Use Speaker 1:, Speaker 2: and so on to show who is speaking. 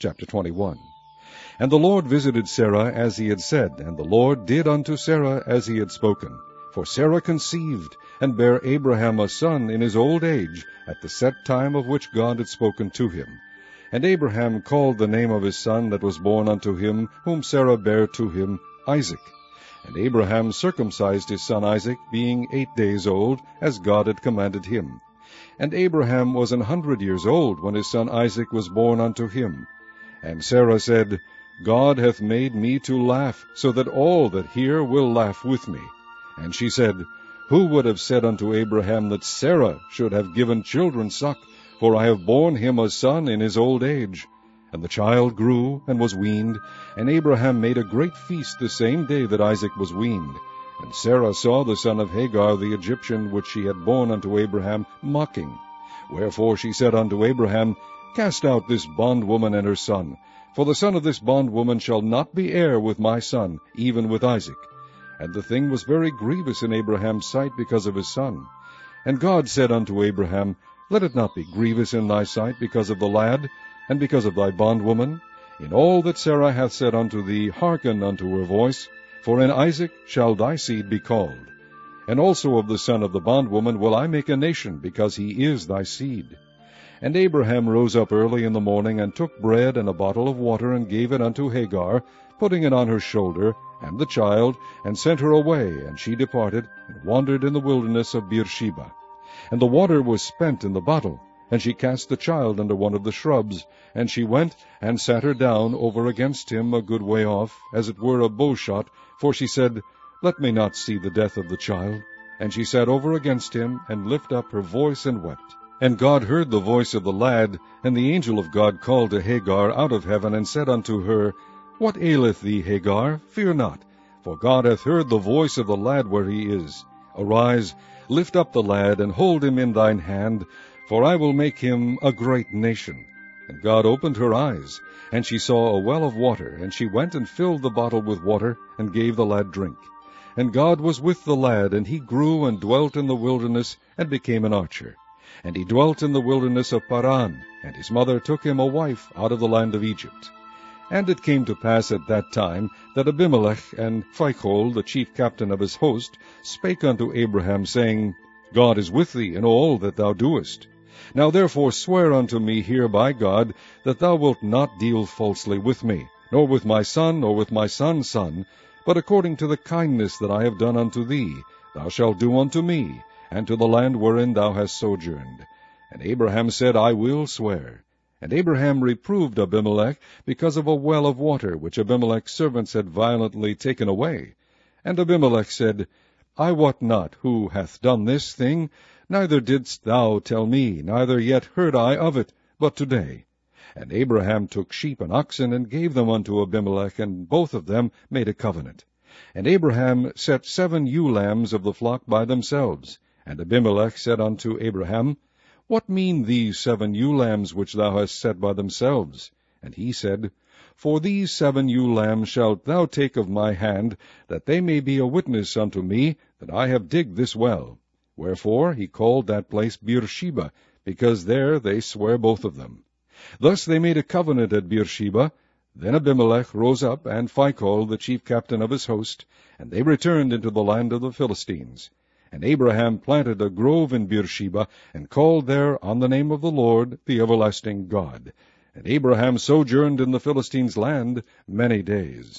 Speaker 1: Chapter 21. And the Lord visited Sarah as he had said, and the Lord did unto Sarah as he had spoken. For Sarah conceived, and bare Abraham a son in his old age, at the set time of which God had spoken to him. And Abraham called the name of his son that was born unto him, whom Sarah bare to him, Isaac. And Abraham circumcised his son Isaac, being 8 days old, as God had commanded him. And Abraham was 100 years old when his son Isaac was born unto him. And Sarah said, God hath made me to laugh, so that all that hear will laugh with me. And she said, Who would have said unto Abraham that Sarah should have given children suck? For I have borne him a son in his old age. And the child grew, and was weaned, and Abraham made a great feast the same day that Isaac was weaned. And Sarah saw the son of Hagar the Egyptian, which she had borne unto Abraham, mocking. Wherefore she said unto Abraham, Cast out this bondwoman and her son, for the son of this bondwoman shall not be heir with my son, even with Isaac. And the thing was very grievous in Abraham's sight because of his son. And God said unto Abraham, Let it not be grievous in thy sight because of the lad, and because of thy bondwoman. In all that Sarah hath said unto thee, hearken unto her voice, for in Isaac shall thy seed be called. And also of the son of the bondwoman will I make a nation, because he is thy seed. And Abraham rose up early in the morning, and took bread and a bottle of water, and gave it unto Hagar, putting it on her shoulder, and the child, and sent her away, and she departed, and wandered in the wilderness of Beersheba. And the water was spent in the bottle, and she cast the child under one of the shrubs, and she went and sat her down over against him a good way off, as it were a bowshot, for she said, Let me not see the death of the child. And she sat over against him, and lifted up her voice, and wept. And God heard the voice of the lad, and the angel of God called to Hagar out of heaven, and said unto her, What aileth thee, Hagar? Fear not, for God hath heard the voice of the lad where he is. Arise, lift up the lad, and hold him in thine hand, for I will make him a great nation. And God opened her eyes, and she saw a well of water, and she went and filled the bottle with water, and gave the lad drink. And God was with the lad, and he grew and dwelt in the wilderness, and became an archer. And he dwelt in the wilderness of Paran, and his mother took him a wife out of the land of Egypt. And it came to pass at that time that Abimelech and Phicol, the chief captain of his host, spake unto Abraham, saying, God is with thee in all that thou doest. Now therefore swear unto me here by God, that thou wilt not deal falsely with me, nor with my son, nor with my son's son, but according to the kindness that I have done unto thee, thou shalt do unto me, and to the land wherein thou hast sojourned. And Abraham said, I will swear. And Abraham reproved Abimelech because of a well of water, which Abimelech's servants had violently taken away. And Abimelech said, I wot not who hath done this thing, neither didst thou tell me, neither yet heard I of it, but today. And Abraham took sheep and oxen, and gave them unto Abimelech, and both of them made a covenant. And Abraham set 7 ewe lambs of the flock by themselves. And Abimelech said unto Abraham, What mean these 7 ewe lambs which thou hast set by themselves? And he said, For these 7 ewe lambs shalt thou take of my hand, that they may be a witness unto me that I have digged this well. Wherefore he called that place Beersheba, because there they sware both of them. Thus they made a covenant at Beersheba. Then Abimelech rose up, and Phicol, the chief captain of his host, and they returned into the land of the Philistines. And Abraham planted a grove in Beersheba, and called there on the name of the Lord, the everlasting God. And Abraham sojourned in the Philistines' land many days.